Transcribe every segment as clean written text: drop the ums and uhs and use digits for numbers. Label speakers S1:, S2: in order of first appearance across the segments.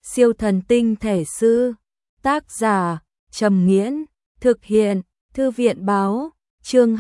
S1: Siêu thần tinh thể sư. Tác giả Trầm Nghiễn. Thực hiện Thư viện báo. Chương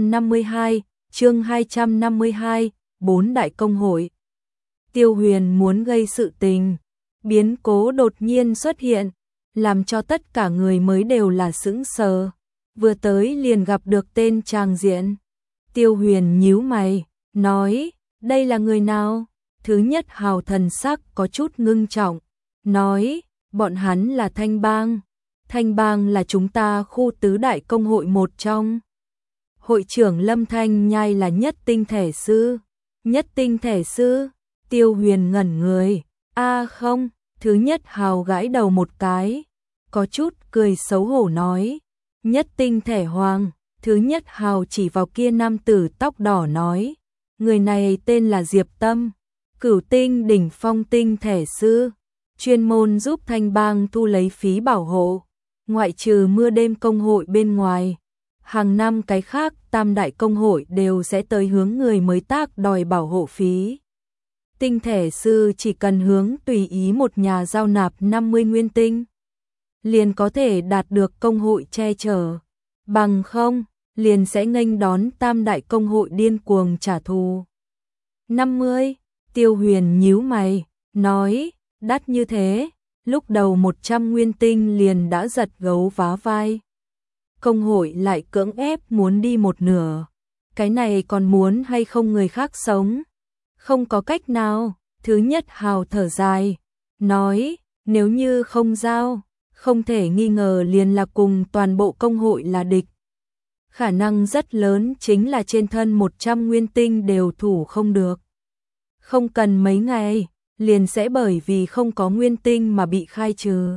S1: 252, 4 đại công hội. Tiêu Huyền muốn gây sự tình, biến cố đột nhiên xuất hiện, làm cho tất cả người mới đều là sững sờ. Vừa tới liền gặp được tên Tràng Diện. Tiêu Huyền nhíu mày, nói, đây là người nào? Thứ nhất hào thần sắc có chút ngưng trọng, nói, bọn hắn là Thanh Bang. Thanh Bang là chúng ta khu tứ đại công hội một trong. Hội trưởng Lâm Thanh Nhai là nhất tinh thể sư. Nhất tinh thể sư? Tiêu Huyền ngẩn người. Không, thứ nhất hào gãi đầu một cái, có chút cười xấu hổ nói. Nhất tinh thể hoàng. Thứ nhất hào chỉ vào kia nam tử tóc đỏ nói. Người này tên là Diệp Tâm, cửu tinh đỉnh phong tinh thể sư, chuyên môn giúp Thanh Bang thu lấy phí bảo hộ, ngoại trừ mưa đêm công hội bên ngoài. Hàng năm cái khác tam đại công hội đều sẽ tới hướng người mới tác đòi bảo hộ phí. Tinh thể sư chỉ cần hướng tùy ý một nhà giao nạp 50 nguyên tinh, liền có thể đạt được công hội che chở. Bằng không, liền sẽ nghênh đón tam đại công hội điên cuồng trả thù. 50, Tiêu Huyền nhíu mày, nói, đắt như thế, lúc đầu 100 nguyên tinh liền đã giật gấu vá vai. Công hội lại cưỡng ép muốn đi một nửa, cái này còn muốn hay không người khác sống? Không có cách nào. Thứ nhất hào thở dài, nói, nếu như không giao, không thể nghi ngờ liền là cùng toàn bộ công hội là địch. Khả năng rất lớn chính là trên thân 100 nguyên tinh đều thủ không được. Không cần mấy ngày, liền sẽ bởi vì không có nguyên tinh mà bị khai trừ.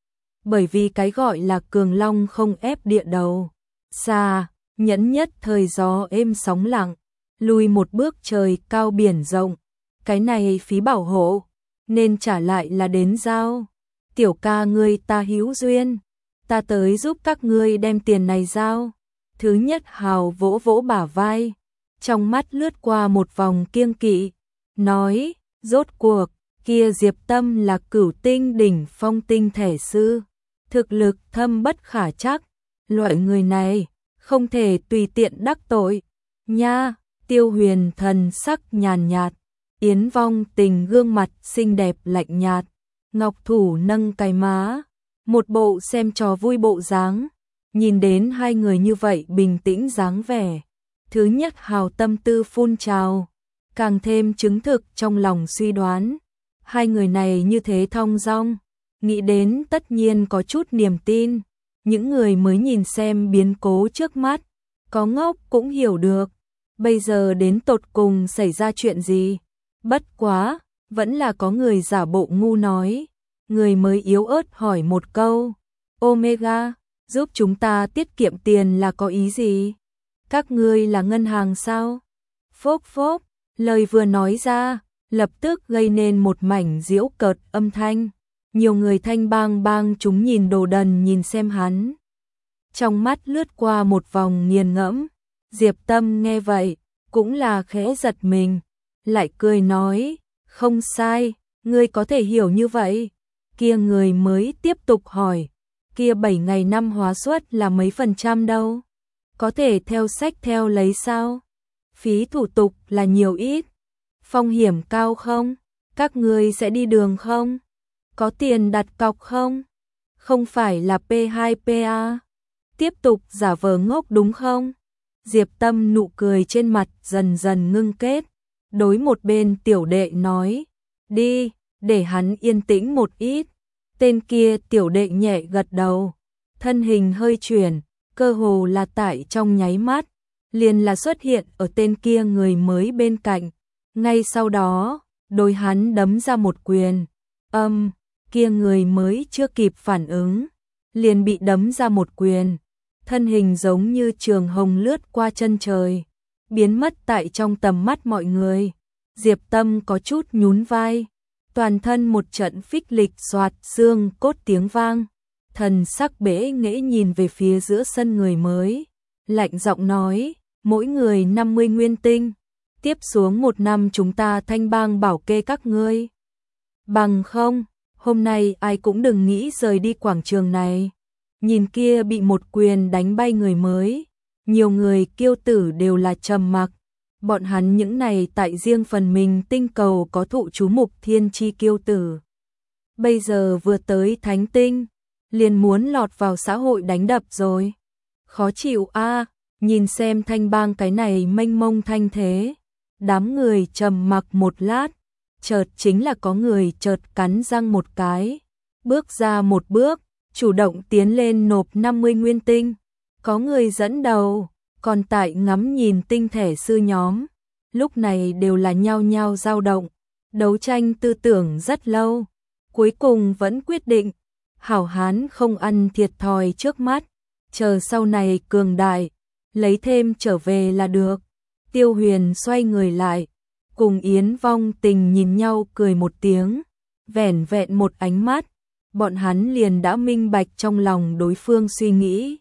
S1: Bởi vì cái gọi là cường long không ép địa đầu. Xa, nhẫn nhất thời gió êm sóng lặng, lùi một bước trời cao biển rộng. Cái này phí bảo hộ, nên trả lại là đến giao. Tiểu ca ngươi ta hữu duyên, ta tới giúp các ngươi đem tiền này giao. Thứ nhất hào vỗ vỗ bả vai, trong mắt lướt qua một vòng kiêng kỵ, nói, rốt cuộc, kia Diệp Tâm là cửu tinh đỉnh phong tinh thể sư, thực lực thâm bất khả trắc, loại người này, không thể tùy tiện đắc tội, nha. Tiêu Huyền thần sắc nhàn nhạt, Yến Vong Tình gương mặt xinh đẹp lạnh nhạt, ngọc thủ nâng cái má, một bộ xem trò vui bộ dáng. Nhìn đến hai người như vậy bình tĩnh dáng vẻ, thứ nhất hào tâm tư phun trào, càng thêm chứng thực trong lòng suy đoán. Hai người này như thế thong dong, nghĩ đến tất nhiên có chút niềm tin. Những người mới nhìn xem biến cố trước mắt, có ngốc cũng hiểu được, bây giờ đến tột cùng xảy ra chuyện gì. Bất quá, vẫn là có người giả bộ ngu nói. Người mới yếu ớt hỏi một câu, Omega, giúp chúng ta tiết kiệm tiền là có ý gì? Các ngươi là ngân hàng sao? Phốc phốc, lời vừa nói ra, lập tức gây nên một mảnh giễu cợt âm thanh. Nhiều người Thanh Bang chúng nhìn đồ đần nhìn xem hắn. Trong mắt lướt qua một vòng nghiền ngẫm. Diệp Tâm nghe vậy, cũng là khẽ giật mình, lại cười nói, không sai, ngươi có thể hiểu như vậy. Kia người mới tiếp tục hỏi, kia 7 ngày năm hóa suất là mấy % đâu? Có thể theo sách theo lấy sao? Phí thủ tục là nhiều ít? Phong hiểm cao không? Các ngươi sẽ đi đường không? Có tiền đặt cọc không? Không phải là P2PA? Tiếp tục giả vờ ngốc đúng không? Diệp Tâm nụ cười trên mặt dần dần ngưng kết, đối một bên tiểu đệ nói, đi, để hắn yên tĩnh một ít. Tên kia tiểu đệ nhẹ gật đầu, thân hình hơi chuyển, cơ hồ là tại trong nháy mắt, liền là xuất hiện ở tên kia người mới bên cạnh. Ngay sau đó, đối hắn đấm ra một quyền, kia người mới chưa kịp phản ứng, liền bị đấm ra một quyền, thân hình giống như trường hồng lướt qua chân trời, biến mất tại trong tầm mắt mọi người. Diệp Tâm có chút nhún vai, toàn thân một trận phích lịch xoạt xương cốt tiếng vang, thần sắc bẽ nghễ nhìn về phía giữa sân người mới, lạnh giọng nói, mỗi người 50 nguyên tinh, tiếp xuống 1 năm chúng ta Thanh Bang bảo kê các ngươi. Bằng không, Hôm nay ai cũng đừng nghĩ rời đi quảng trường này. Nhìn kia bị một quyền đánh bay người mới. Nhiều người kiêu tử đều là trầm mặc. Bọn hắn những này tại riêng phần mình tinh cầu có thụ chú mục thiên chi kiêu tử. Bây giờ vừa tới thánh tinh, liền muốn lọt vào xã hội đánh đập rồi. Khó chịu a, nhìn xem thanh bang cái này mênh mông thanh thế. Đám người trầm mặc một lát, chợt chính là có người chợt cắn răng một cái. Bước ra một bước, chủ động tiến lên nộp 50 nguyên tinh. Có người dẫn đầu, còn tại ngắm nhìn tinh thể sư nhóm. Lúc này đều là nhao nhao dao động, đấu tranh tư tưởng rất lâu. Cuối cùng vẫn quyết định, hảo hán không ăn thiệt thòi trước mắt, chờ sau này cường đại, lấy thêm trở về là được. Tiêu Huyền xoay người lại, cùng Yến Vong Tình nhìn nhau cười một tiếng, vẻn vẹn một ánh mắt, bọn hắn liền đã minh bạch trong lòng đối phương suy nghĩ.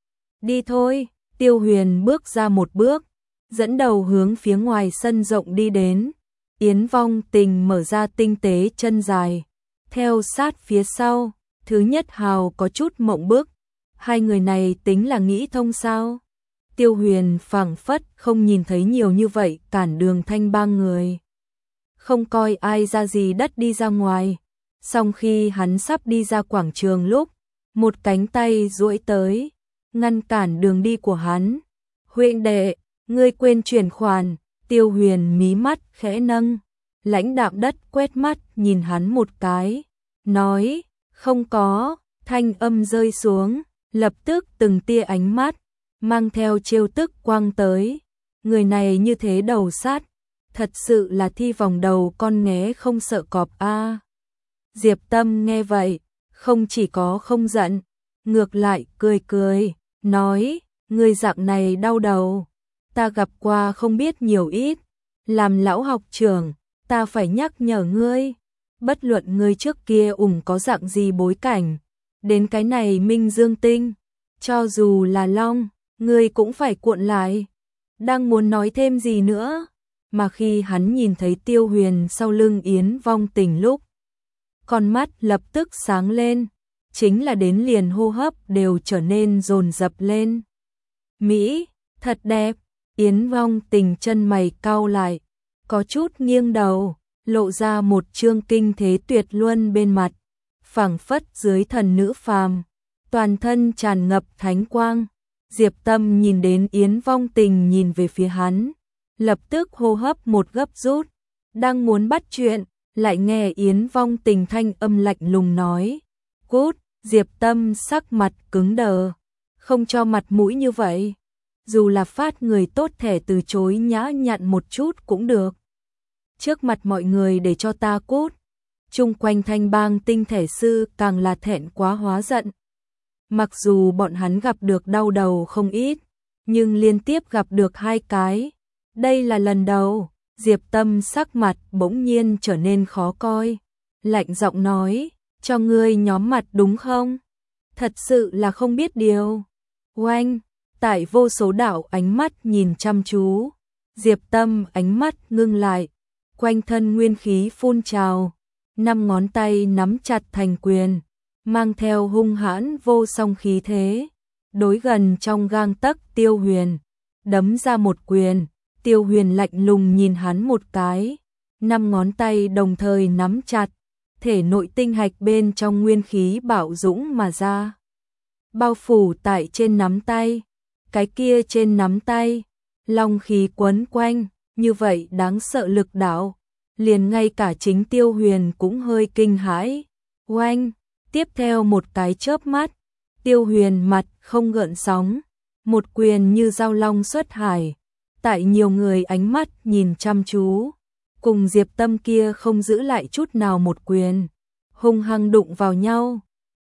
S1: Đi thôi, Tiêu Huyền bước ra một bước, dẫn đầu hướng phía ngoài sân rộng đi đến. Yến Vong Tình mở ra tinh tế chân dài, theo sát phía sau. Thứ Nhất Hào có chút mộng bức, hai người này tính là nghĩ thông sao? Tiêu Huyền phảng phất không nhìn thấy nhiều như vậy cản đường thanh bang người. Không coi ai ra gì đất đi ra ngoài. Song khi hắn sắp đi ra quảng trường lúc, một cánh tay duỗi tới, ngăn cản đường đi của hắn. Huynh đệ, ngươi quên chuyển khoản. Tiêu Huyền mí mắt khẽ nâng, lãnh đạm đất quét mắt nhìn hắn một cái, nói, không có. Thanh âm rơi xuống, lập tức từng tia ánh mắt mang theo trêu tức quang tới. Người này như thế đầu sát, thật sự là thi vòng đầu con nghé không sợ cọp a. Diệp Tâm nghe vậy, không chỉ có không giận, ngược lại cười cười, nói, người dạng này đau đầu, ta gặp qua không biết nhiều ít, làm lão học trưởng, ta phải nhắc nhở ngươi, bất luận ngươi trước kia có dạng gì bối cảnh, đến cái này Minh Dương Tinh, cho dù là long, ngươi cũng phải cuộn lại. Đang muốn nói thêm gì nữa, mà khi hắn nhìn thấy Tiêu Huyền sau lưng Yến Vong Tình lúc, con mắt lập tức sáng lên, chính là đến liền hô hấp đều trở nên dồn dập lên. Mỹ, thật đẹp. Yến Vong Tình chân mày cau lại, có chút nghiêng đầu, lộ ra một trương kinh thế tuyệt luân bên mặt, phảng phất dưới thần nữ phàm, toàn thân tràn ngập thánh quang. Diệp Tâm nhìn đến Yến Vong Tình nhìn về phía hắn, lập tức hô hấp một gấp rút, đang muốn bắt chuyện, lại nghe Yến Vong Tình thanh âm lạnh lùng nói, cút. Diệp Tâm sắc mặt cứng đờ, không cho mặt mũi như vậy, dù là phát người tốt thể từ chối nhã nhặn một chút cũng được. Trước mặt mọi người để cho ta cút. Chung quanh thanh bang tinh thể sư càng là thẹn quá hóa giận. Mặc dù bọn hắn gặp được đau đầu không ít, nhưng liên tiếp gặp được hai cái. Đây là lần đầu. Diệp Tâm sắc mặt bỗng nhiên trở nên khó coi, lạnh giọng nói, cho ngươi nhóm mặt đúng không? Thật sự là không biết điều. Oanh, tại vô số đạo ánh mắt nhìn chăm chú, Diệp Tâm ánh mắt ngưng lại, quanh thân nguyên khí phun trào, 5 ngón tay nắm chặt thành quyền, mang theo hung hãn vô song khí thế, đối gần trong gang tấc Tiêu Huyền, đấm ra một quyền. Tiêu Huyền lạnh lùng nhìn hắn một cái, 5 ngón tay đồng thời nắm chặt, thể nội tinh hạch bên trong nguyên khí bạo dũng mà ra, bao phủ tại trên nắm tay. Cái kia trên nắm tay, long khí quấn quanh, như vậy đáng sợ lực đạo, liền ngay cả chính Tiêu Huyền cũng hơi kinh hãi. Oanh, tiếp theo một cái chớp mắt, Tiêu Huyền mặt không gợn sóng, một quyền như dao long xuất hải, tại nhiều người ánh mắt nhìn chăm chú, cùng Diệp Tâm kia không giữ lại chút nào một quyền, hung hăng đụng vào nhau.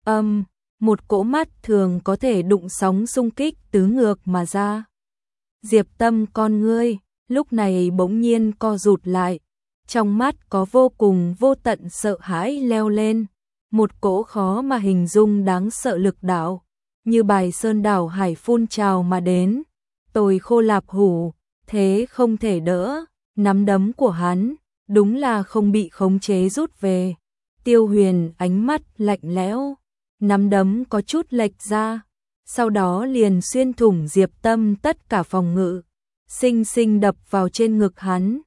S1: Một cỗ mắt thường có thể đụng sóng xung kích tứ ngược mà ra. Diệp Tâm con ngươi, lúc này bỗng nhiên co rụt lại, trong mắt có vô cùng vô tận sợ hãi leo lên, một cỗ khó mà hình dung đáng sợ lực đạo, như bài sơn đảo hải phun trào mà đến, tồi khô lạp hủ, thế không thể đỡ, nắm đấm của hắn, đúng là không bị khống chế rút về. Tiêu Huyền ánh mắt lạnh lẽo, nắm đấm có chút lệch ra, sau đó liền xuyên thủng Diệp Tâm tất cả phòng ngự, xinh xinh đập vào trên ngực hắn.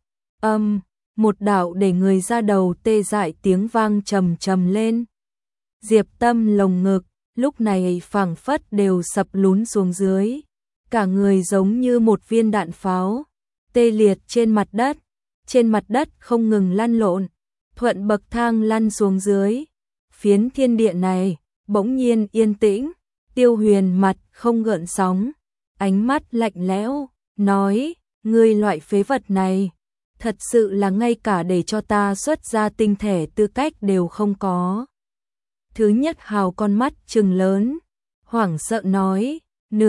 S1: Một đạo để người ra đầu tê dại tiếng vang trầm trầm lên. Diệp Tâm lồng ngực lúc này phảng phất đều sập lún xuống dưới, cả người giống như một viên đạn pháo, tê liệt trên mặt đất không ngừng lăn lộn, thuận bậc thang lăn xuống dưới. Phiến thiên địa này bỗng nhiên yên tĩnh, Tiêu Huyền mặt không gợn sóng, ánh mắt lạnh lẽo, nói, ngươi loại phế vật này, thật sự là ngay cả để cho ta xuất ra tinh thể tư cách đều không có. Thứ Nhất Hào con mắt trừng lớn, hoảng sợ nói,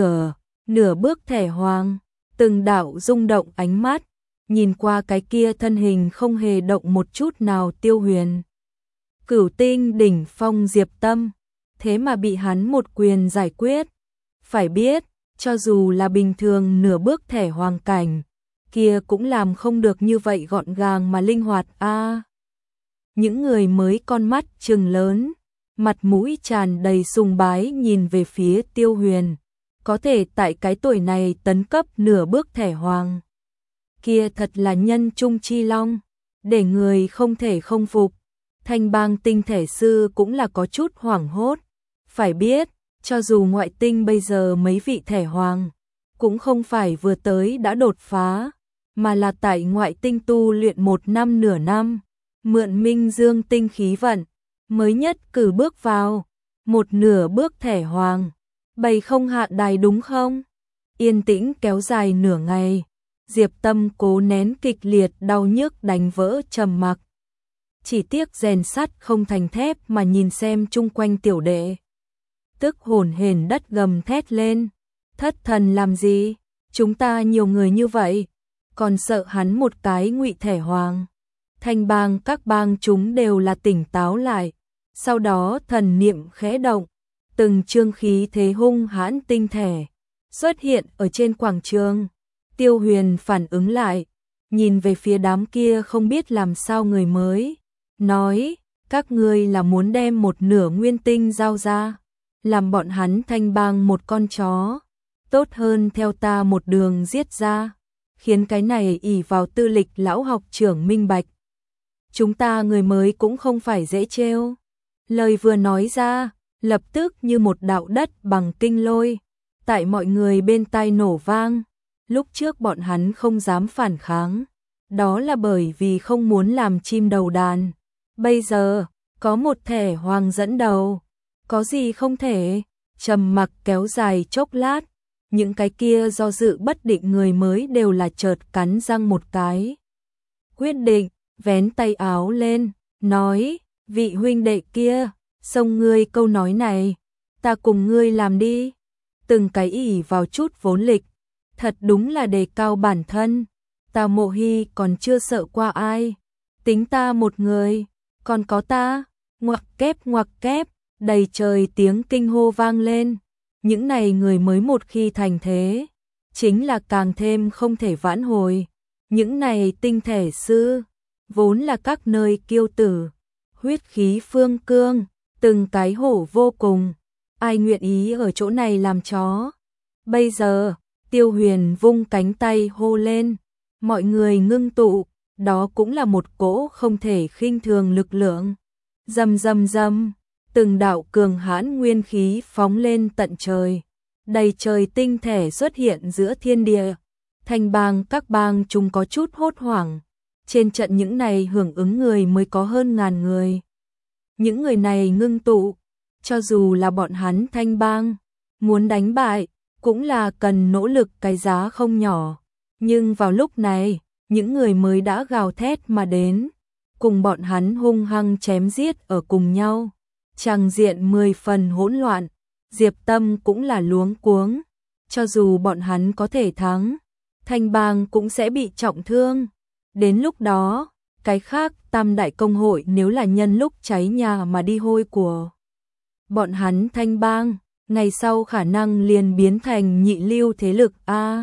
S1: nửa bước thẻ hoàng, từng đạo rung động ánh mắt, nhìn qua cái kia thân hình không hề động một chút nào Tiêu Huyền. Cửu tinh đỉnh phong Diệp Tâm, thế mà bị hắn một quyền giải quyết. Phải biết, cho dù là bình thường nửa bước thẻ hoàng cảnh, kia cũng làm không được như vậy gọn gàng mà linh hoạt a. Những người mới con mắt trừng lớn, mặt mũi tràn đầy sùng bái nhìn về phía Tiêu Huyền, có thể tại cái tuổi này tấn cấp nửa bước thẻ hoàng. Kia thật là nhân trung chi long, để người không thể không phục. Thanh Bang tinh thể sư cũng là có chút hoảng hốt. Phải biết, cho dù ngoại tinh bây giờ mấy vị thẻ hoàng, cũng không phải vừa tới đã đột phá, mà là tại ngoại tinh tu luyện một năm nửa năm, mượn minh dương tinh khí vận, mới nhất cử bước vào, một nửa bước thẻ hoàng. Bày không hạ đài đúng không? Yên tĩnh kéo dài nửa ngày, Diệp Tâm cố nén kịch liệt đau nhức đánh vỡ trầm mặc. Chỉ tiếc rèn sắt không thành thép mà nhìn xem chung quanh tiểu đệ. Tức hồn hển đất gầm thét lên, thất thần làm gì? Chúng ta nhiều người như vậy, còn sợ hắn một cái ngụy thẻ hoàng. Thanh Bang các bang chúng đều là tỉnh táo lại, sau đó thần niệm khẽ động, từng chương khí thế hung hãn tinh thể xuất hiện ở trên quảng trường. Tiêu Huyền phản ứng lại, nhìn về phía đám kia không biết làm sao người mới, nói, các ngươi là muốn đem một nửa nguyên tinh giao ra, làm bọn hắn Thanh Bang một con chó, tốt hơn theo ta một đường giết ra, khiến cái này ỷ vào tư lịch lão học trưởng minh bạch. Chúng ta người mới cũng không phải dễ trêu. Lời vừa nói ra, lập tức như một đạo đất bằng kinh lôi, tại mọi người bên tai nổ vang. Lúc trước bọn hắn không dám phản kháng, đó là bởi vì không muốn làm chim đầu đàn. Bây giờ, có một thẻ hoàng dẫn đầu, có gì không thể? Trầm mặc kéo dài chốc lát, những cái kia do dự bất định người mới đều là chợt cắn răng một cái. Quyết định, vén tay áo lên, nói, vị huynh đệ kia, xông ngươi câu nói này, ta cùng ngươi làm đi. Từng cái ỷ vào chút vốn lịch, thật đúng là đề cao bản thân. Ta Mộ Hy còn chưa sợ qua ai, tính ta một người, còn có ta, ngoặc kép, đầy trời tiếng kinh hô vang lên. Những này người mới một khi thành thế, chính là càng thêm không thể vãn hồi. Những này tinh thể sư, vốn là các nơi kiêu tử, huyết khí phương cương, từng cái hổ vô cùng, ai nguyện ý ở chỗ này làm chó. Bây giờ, Tiêu Huyền vung cánh tay hô lên, mọi người ngưng tụ, đó cũng là một cỗ không thể khinh thường lực lượng. Rầm rầm rầm, từng đạo cường hãn nguyên khí phóng lên tận trời, đầy trời tinh thể xuất hiện giữa thiên địa. Thanh Bang các bang chúng có chút hốt hoảng, trên trận những này hưởng ứng người mới có hơn 1000 người. Những người này ngưng tụ, cho dù là bọn hắn Thanh Bang muốn đánh bại, cũng là cần nỗ lực cái giá không nhỏ. Nhưng vào lúc này, những người mới đã gào thét mà đến, cùng bọn hắn hung hăng chém giết ở cùng nhau. Tràng diện 10 phần hỗn loạn, Diệp Tâm cũng là luống cuống, cho dù bọn hắn có thể thắng, Thanh Bang cũng sẽ bị trọng thương. Đến lúc đó, cái khác Tam đại công hội nếu là nhân lúc cháy nhà mà đi hôi của bọn hắn Thanh Bang, ngày sau khả năng liền biến thành nhị lưu thế lực a.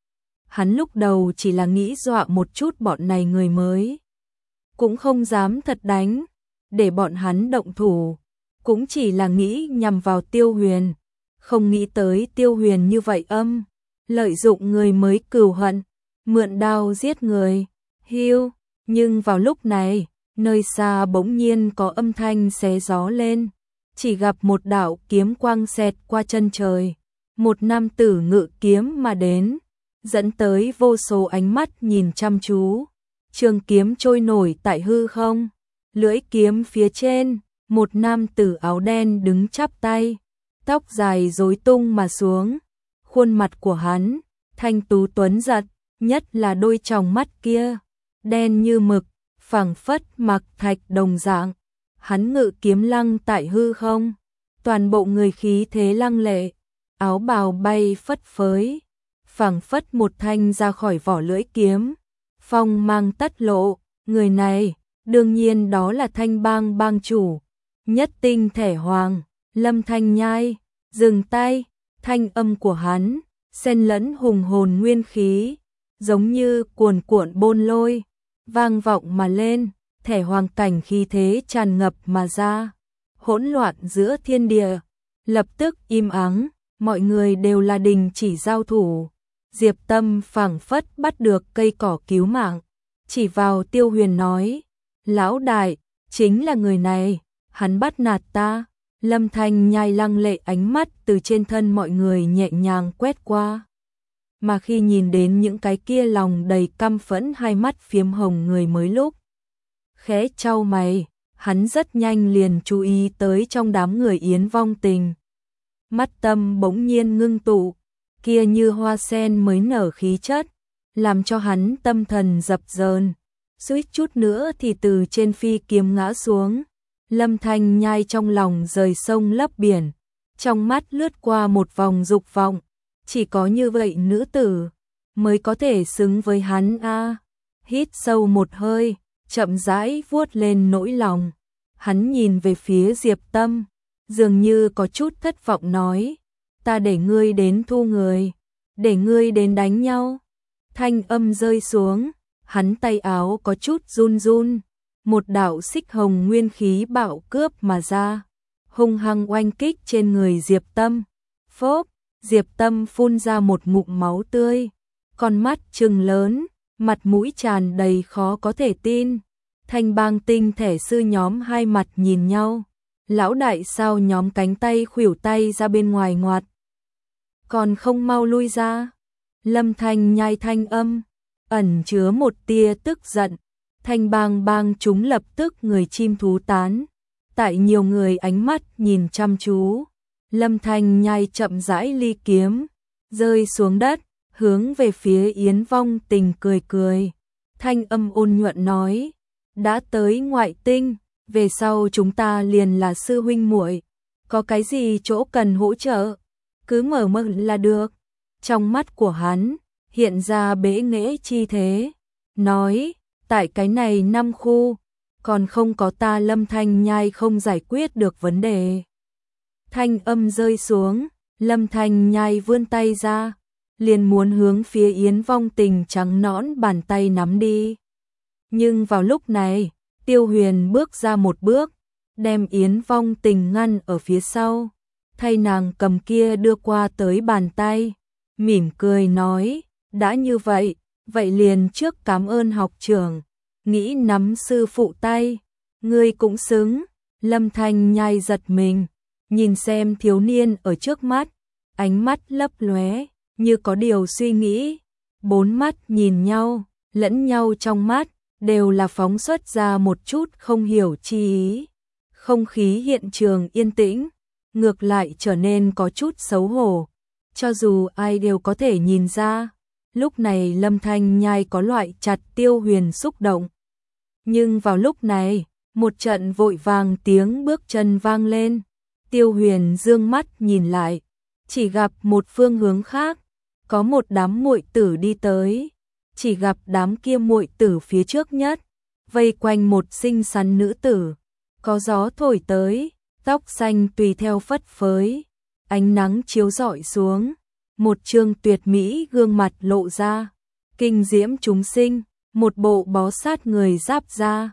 S1: Hắn lúc đầu chỉ là nghĩ dọa một chút bọn này người mới, cũng không dám thật đánh, để bọn hắn động thủ, cũng chỉ là nghĩ nhằm vào Tiêu Huyền, không nghĩ tới Tiêu Huyền như vậy lợi dụng người mới cừu hận, mượn đao giết người. Hiu, nhưng vào lúc này, nơi xa bỗng nhiên có âm thanh xé gió lên, chỉ gặp một đạo kiếm quang xẹt qua chân trời, một nam tử ngự kiếm mà đến, dẫn tới vô số ánh mắt nhìn chăm chú. Trường kiếm trôi nổi tại hư không, lưỡi kiếm phía trên, một nam tử áo đen đứng chắp tay, tóc dài rối tung mà xuống, khuôn mặt của hắn thanh tú tuấn giật, nhất là đôi tròng mắt kia, đen như mực, phảng phất mặc thạch đồng dạng. Hắn ngự kiếm lăng tại hư không, toàn bộ người khí thế lăng lệ, áo bào bay phất phới, phảng phất một thanh ra khỏi vỏ lưỡi kiếm, phong mang tất lộ. Người này, đương nhiên đó là Thanh Bang bang chủ, Nhất Tinh Thể Hoàng, Lâm Thanh Nhai. Dừng tay, thanh âm của hắn xen lẫn hùng hồn nguyên khí, giống như cuồn cuộn bôn lôi, vang vọng mà lên, Thể Hoàng cảnh khí thế tràn ngập mà ra, hỗn loạn giữa thiên địa, lập tức im ắng, mọi người đều là đình chỉ giao thủ. Diệp Tâm phảng phất bắt được cây cỏ cứu mạng, chỉ vào Tiêu Huyền nói: "Lão đại, chính là người này, hắn bắt nạt ta." Lâm Thanh Nhai lăng lệ ánh mắt từ trên thân mọi người nhẹ nhàng quét qua. Mà khi nhìn đến những cái kia lòng đầy căm phẫn hai mắt phiếm hồng người mới lúc khẽ chau mày, hắn rất nhanh liền chú ý tới trong đám người Yến Vong Tình. Mắt tâm bỗng nhiên ngưng tụ, kia như hoa sen mới nở khí chất, làm cho hắn tâm thần dập dờn, suýt chút nữa thì từ trên phi kiếm ngã xuống. Lâm Thanh Nhai trong lòng rời sông lấp biển, trong mắt lướt qua một vòng dục vọng, chỉ có như vậy nữ tử mới có thể xứng với hắn a. Hít sâu một hơi, chậm rãi vuốt lên nỗi lòng, hắn nhìn về phía Diệp Tâm, dường như có chút thất vọng nói: "Ta để ngươi đến thu người, để ngươi đến đánh nhau." Thanh âm rơi xuống, hắn tay áo có chút run run, một đạo xích hồng nguyên khí bạo cướp mà ra, hung hăng oanh kích trên người Diệp Tâm. Phốp, Diệp Tâm phun ra một ngụm máu tươi, con mắt trừng lớn, mặt mũi tràn đầy khó có thể tin. Thanh Bang Tinh Thể sư nhóm hai mặt nhìn nhau, lão đại sao nhóm cánh tay khuỷu tay ra bên ngoài ngoặt, còn không mau lui ra. Lâm Thanh Nhai thanh âm ẩn chứa một tia tức giận. Thanh Bang bang chúng lập tức người chim thú tán, tại nhiều người ánh mắt nhìn chăm chú, Lâm Thanh Nhai chậm rãi ly kiếm, rơi xuống đất, hướng về phía Yến Vong Tình cười cười, thanh âm ôn nhuận nói: "Đã tới ngoại tinh, về sau chúng ta liền là sư huynh muội, có cái gì chỗ cần hỗ trợ, cứ mở miệng là được." Trong mắt của hắn hiện ra bẽ nghễ chi thế, nói: "Tại cái này năm khu, còn không có ta Lâm Thanh Nhai không giải quyết được vấn đề." Thanh âm rơi xuống, Lâm Thanh Nhai vươn tay ra, liền muốn hướng phía Yến Vong Tình trắng nõn bàn tay nắm đi. Nhưng vào lúc này, Tiêu Huyền bước ra một bước, đem Yến Vong Tình ngăn ở phía sau, thay nàng cầm kia đưa qua tới bàn tay, mỉm cười nói: "Đã như vậy, vậy liền trước cảm ơn học trưởng, nghĩ nắm sư phụ tay, ngươi cũng xứng." Lâm Thanh Nhai giật mình, nhìn xem thiếu niên ở trước mắt, ánh mắt lấp lóe, như có điều suy nghĩ. Bốn mắt nhìn nhau, lẫn nhau trong mắt đều là phóng xuất ra một chút không hiểu chi ý. Không khí hiện trường yên tĩnh, ngược lại trở nên có chút xấu hổ, cho dù ai đều có thể nhìn ra. Lúc này Lâm Thanh Nhai có loại chặt Tiêu Huyền xúc động. Nhưng vào lúc này, một trận vội vàng tiếng bước chân vang lên. Tiêu Huyền dương mắt nhìn lại, chỉ gặp một phương hướng khác, có một đám muội tử đi tới. Chỉ gặp đám kia muội tử phía trước nhất, vây quanh một xinh xắn nữ tử. Có gió thổi tới, tóc xanh tùy theo phất phới, ánh nắng chiếu rọi xuống, một trương tuyệt mỹ gương mặt lộ ra, kinh diễm chúng sinh, một bộ bó sát người giáp da,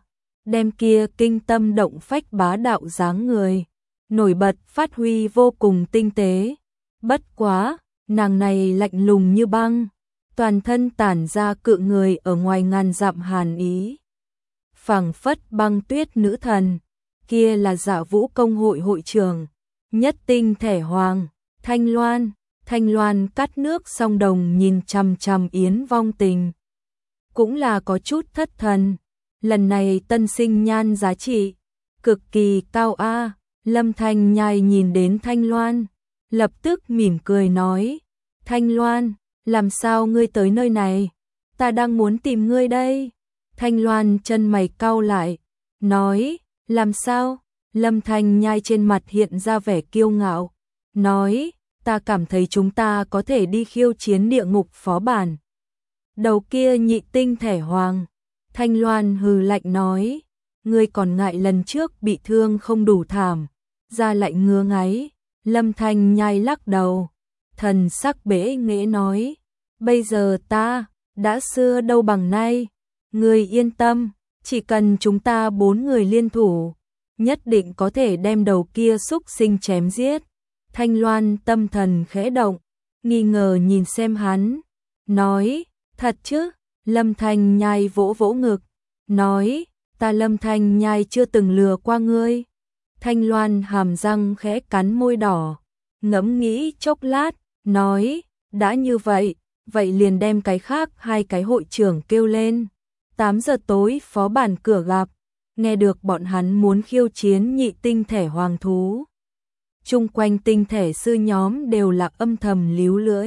S1: đem kia kinh tâm động phách bá đạo dáng người nổi bật phát huy vô cùng tinh tế. Bất quá, nàng này lạnh lùng như băng, toàn thân tản ra cự người ở ngoài ngàn dặm hàn ý. Phảng phất băng tuyết nữ thần, kia là Dạ Vũ công hội hội trưởng, Nhất Tinh Thể Hoàng, Thanh Loan. Thanh Loan cắt nước song đồng nhìn chằm chằm Yến Vong Tình, cũng là có chút thất thần. Lần này tân sinh nhan giá trị cực kỳ cao a. Lâm Thanh Nhai nhìn đến Thanh Loan, lập tức mỉm cười nói: Thanh Loan, làm sao ngươi tới nơi này? Ta đang muốn tìm ngươi đây. Thanh Loan chân mày cau lại, nói: làm sao? Lâm Thanh Nhai trên mặt hiện ra vẻ kiêu ngạo, nói: ta cảm thấy chúng ta có thể đi khiêu chiến địa ngục phó bản. Đầu kia nhị tinh thể hoàng. Thanh Loan hừ lạnh nói: ngươi còn ngại lần trước bị thương không đủ thảm, ra lạnh ngứa ngáy. Lâm Thanh Nhai lắc đầu, thần sắc bẽ nghễ nói: bây giờ ta đã xưa đâu bằng nay, ngươi yên tâm, chỉ cần chúng ta 4 người liên thủ, nhất định có thể đem đầu kia xúc sinh chém giết. Thanh Loan tâm thần khẽ động, nghi ngờ nhìn xem hắn, nói: thật chứ? Lâm Thanh Nhai vỗ vỗ ngực, nói: ta Lâm Thanh Nhai chưa từng lừa qua ngươi. Thanh Loan hàm răng khẽ cắn môi đỏ, ngẫm nghĩ chốc lát, nói: đã như vậy, vậy liền đem cái khác 2 cái hội trưởng kêu lên. 8 giờ tối phó bản cửa gặp. Nghe được bọn hắn muốn khiêu chiến nhị tinh thể hoàng thú, chung quanh tinh thể sư nhóm đều là âm thầm líu lưỡi,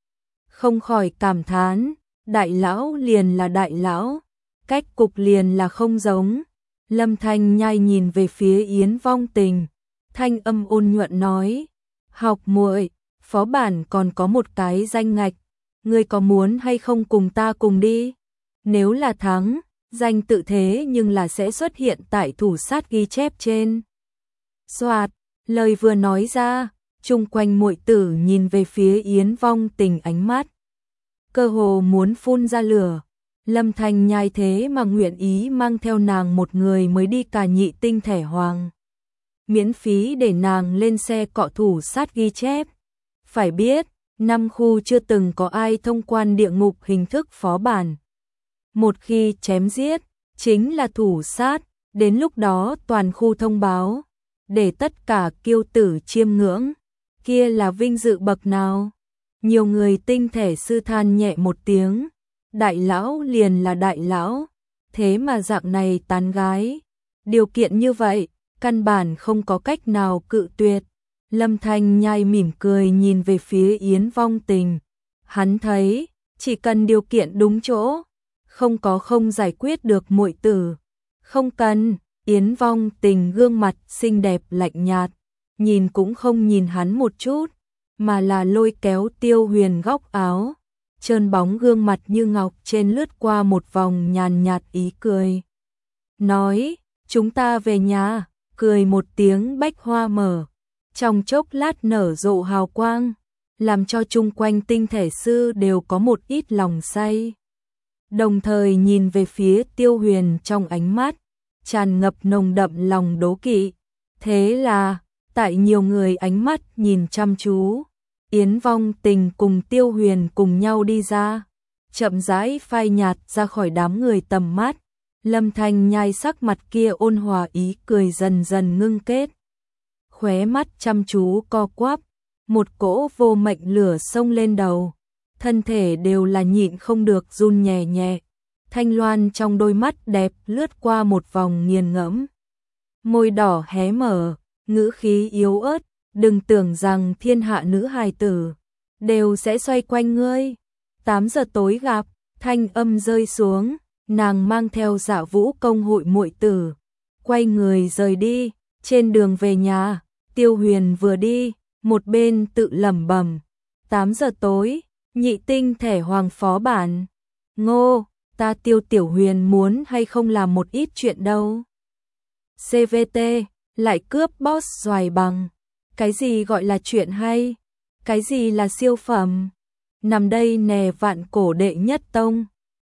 S1: không khỏi cảm thán: đại lão liền là đại lão, cách cục liền là không giống. Lâm Thanh Nhai nhìn về phía Yến Vong Tình, thanh âm ôn nhuận nói: học muội, phó bản còn có một cái danh ngạch, ngươi có muốn hay không cùng ta cùng đi? Nếu là thắng, danh tự thế nhưng là sẽ xuất hiện tại thủ sát ghi chép trên. Soạt, lời vừa nói ra, chung quanh muội tử nhìn về phía Yến Vong Tình ánh mắt cơ hồ muốn phun ra lửa. Lâm Thanh Nhai thế mà nguyện ý mang theo nàng một người mới đi cả nhị tinh thể hoàng, miễn phí để nàng lên xe cọ thủ sát ghi chép. Phải biết, 5 khu chưa từng có ai thông quan địa ngục hình thức phó bản. Một khi chém giết, chính là thủ sát, đến lúc đó toàn khu thông báo, để tất cả kiêu tử chiêm ngưỡng, kia là vinh dự bậc nào. Nhiều người tinh thể sư than nhẹ một tiếng, đại lão liền là đại lão, thế mà dạng này tán gái, điều kiện như vậy, căn bản không có cách nào cự tuyệt. Lâm Thanh Nhai mỉm cười nhìn về phía Yến Vong Tình, hắn thấy, chỉ cần điều kiện đúng chỗ, không có không giải quyết được muội tử. Không cần. Yến Vong Tình gương mặt xinh đẹp lạnh nhạt, nhìn cũng không nhìn hắn một chút, mà là lôi kéo Tiêu Huyền góc áo, trơn bóng gương mặt như ngọc trên lướt qua một vòng nhàn nhạt ý cười. Nói: chúng ta về nhà. Cười một tiếng bách hoa mở, trong chốc lát nở rộ hào quang, làm cho chung quanh tinh thể sư đều có một ít lòng say. Đồng thời nhìn về phía Tiêu Huyền trong ánh mắt tràn ngập nồng đậm lòng đố kỵ. Thế là, tại nhiều người ánh mắt nhìn chăm chú, Yến Vong Tình cùng Tiêu Huyền cùng nhau đi ra, chậm rãi phai nhạt ra khỏi đám người tầm mắt. Lâm Thanh Nhai sắc mặt kia ôn hòa ý cười dần dần ngưng kết, khóe mắt chăm chú co quắp, một cỗ vô mệnh lửa xông lên đầu, thân thể đều là nhịn không được run nhẹ nhẹ. Thanh Loan trong đôi mắt đẹp lướt qua một vòng nghiền ngẫm, môi đỏ hé mở, ngữ khí yếu ớt: đừng tưởng rằng thiên hạ nữ hài tử đều sẽ xoay quanh ngươi. 8 giờ tối gặp. Thanh âm rơi xuống, nàng mang theo Dạ Vũ công hội muội tử, quay người rời đi. Trên đường về nhà, Tiêu Huyền vừa đi, một bên tự lẩm bẩm: 8 giờ tối, nhị tinh thể hoàng phó bản. Ngô, ta Tiêu Tiểu Huyền muốn hay không làm một ít chuyện đâu. CVT, lại cướp boss Doài Bằng. Cái gì gọi là chuyện hay? Cái gì là siêu phẩm? Nằm đây nè vạn cổ đệ nhất tông.